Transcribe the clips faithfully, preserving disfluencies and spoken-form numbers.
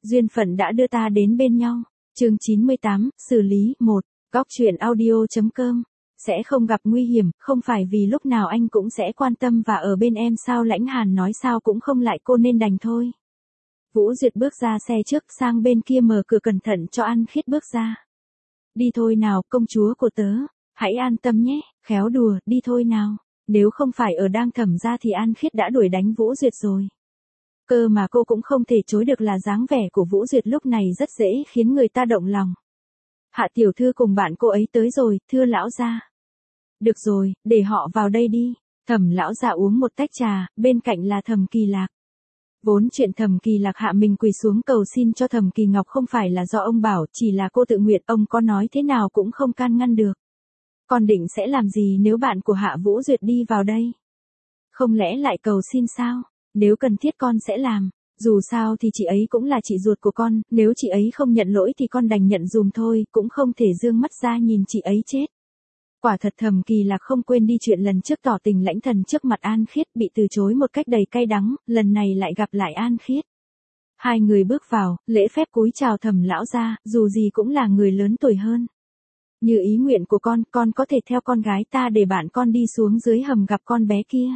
Duyên phận đã đưa ta đến bên nhau. Chương chín mươi tám, xử lý, một. Góc truyện audio chấm com. Sẽ không gặp nguy hiểm, không phải vì lúc nào anh cũng sẽ quan tâm và ở bên em sao Lãnh Hàn nói sao cũng không lại cô nên đành thôi. Vũ Duyệt bước ra xe trước sang bên kia mở cửa cẩn thận cho An Khiết bước ra. Đi thôi nào, công chúa của tớ. Hãy an tâm nhé, khéo đùa, đi thôi nào. Nếu không phải ở đang thẩm ra thì An Khiết đã đuổi đánh Vũ Duyệt rồi. Cơ mà cô cũng không thể chối được là dáng vẻ của Vũ Duyệt lúc này rất dễ khiến người ta động lòng. Hạ tiểu thư cùng bạn cô ấy tới rồi, thưa lão gia. Được rồi, để họ vào đây đi. Thẩm lão gia uống một tách trà, bên cạnh là Thẩm Kỳ Lạc. Vốn chuyện Thẩm Kỳ Lạc hạ mình quỳ xuống cầu xin cho Thẩm Kỳ Ngọc không phải là do ông bảo, chỉ là cô tự nguyện, ông có nói thế nào cũng không can ngăn được. Còn định sẽ làm gì nếu bạn của Hạ Vũ Duyệt đi vào đây? Không lẽ lại cầu xin sao? Nếu cần thiết con sẽ làm. Dù sao thì chị ấy cũng là chị ruột của con, nếu chị ấy không nhận lỗi thì con đành nhận dùm thôi, cũng không thể dương mắt ra nhìn chị ấy chết. Quả thật Thẩm Kỳ Lạc không quên đi chuyện lần trước tỏ tình Lãnh Thần trước mặt An Khiết, bị từ chối một cách đầy cay đắng, lần này lại gặp lại An Khiết. Hai người bước vào, lễ phép cúi chào Thẩm lão gia, dù gì cũng là người lớn tuổi hơn. Như ý nguyện của con, con có thể theo con gái ta để bạn con đi xuống dưới hầm gặp con bé kia.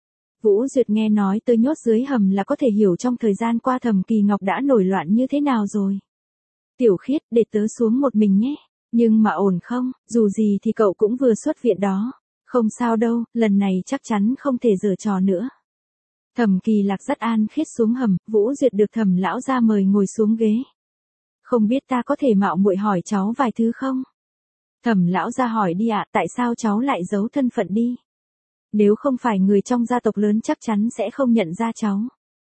Vũ Duyệt nghe nói tới nhốt dưới hầm là có thể hiểu trong thời gian qua Thẩm Kỳ Ngọc đã nổi loạn như thế nào rồi. Tiểu Khiết, để tớ xuống một mình nhé. Nhưng mà ổn không, dù gì thì cậu cũng vừa xuất viện đó. Không sao đâu, lần này chắc chắn không thể giở trò nữa. Thẩm Kỳ Lạc dắt An Khiết xuống hầm, Vũ Duyệt được Thẩm lão gia mời ngồi xuống ghế. Không biết ta có thể mạo muội hỏi cháu vài thứ không? Thẩm lão gia hỏi đi ạ, tại sao cháu lại giấu thân phận đi? Nếu không phải người trong gia tộc lớn chắc chắn sẽ không nhận ra cháu.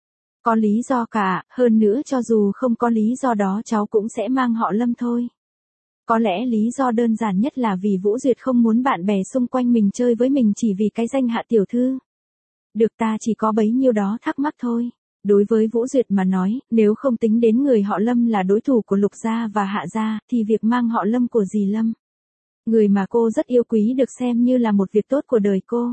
Có lý do cả, hơn nữa cho dù không có lý do đó cháu cũng sẽ mang họ Lâm thôi. Có lẽ lý do đơn giản nhất là vì Vũ Duyệt không muốn bạn bè xung quanh mình chơi với mình chỉ vì cái danh Hạ tiểu thư. Được, ta chỉ có bấy nhiêu đó thắc mắc thôi. Đối với Vũ Duyệt mà nói, nếu không tính đến người họ Lâm là đối thủ của Lục gia và Hạ gia, thì việc mang họ Lâm của dì Lâm, người mà cô rất yêu quý, được xem như là một việc tốt của đời cô.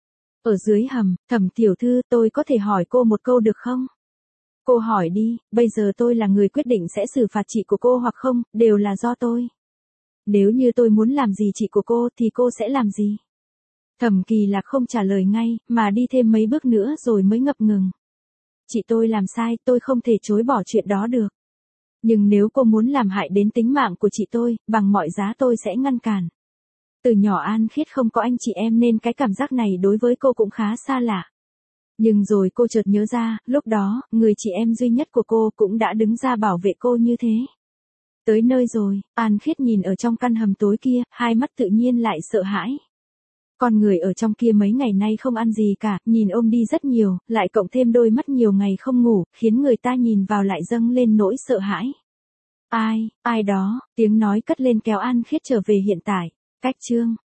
Ở dưới hầm, Thẩm tiểu thư, tôi có thể hỏi cô một câu được không? Cô hỏi đi, bây giờ tôi là người quyết định sẽ xử phạt chị của cô hoặc không, đều là do tôi. Nếu như tôi muốn làm gì chị của cô thì cô sẽ làm gì? Thẩm Kỳ Lạc không trả lời ngay, mà đi thêm mấy bước nữa rồi mới ngập ngừng. Chị tôi làm sai, tôi không thể chối bỏ chuyện đó được. Nhưng nếu cô muốn làm hại đến tính mạng của chị tôi, bằng mọi giá tôi sẽ ngăn cản. Từ nhỏ An Khiết không có anh chị em nên cái cảm giác này đối với cô cũng khá xa lạ. Nhưng rồi cô chợt nhớ ra, lúc đó, người chị em duy nhất của cô cũng đã đứng ra bảo vệ cô như thế. Tới nơi rồi, An Khiết nhìn ở trong căn hầm tối kia, hai mắt tự nhiên lại sợ hãi. Con người ở trong kia mấy ngày nay không ăn gì cả, nhìn ôm đi rất nhiều, lại cộng thêm đôi mắt nhiều ngày không ngủ, khiến người ta nhìn vào lại dâng lên nỗi sợ hãi. Ai, ai đó, tiếng nói cất lên kéo An Khiết trở về hiện tại. Cách chương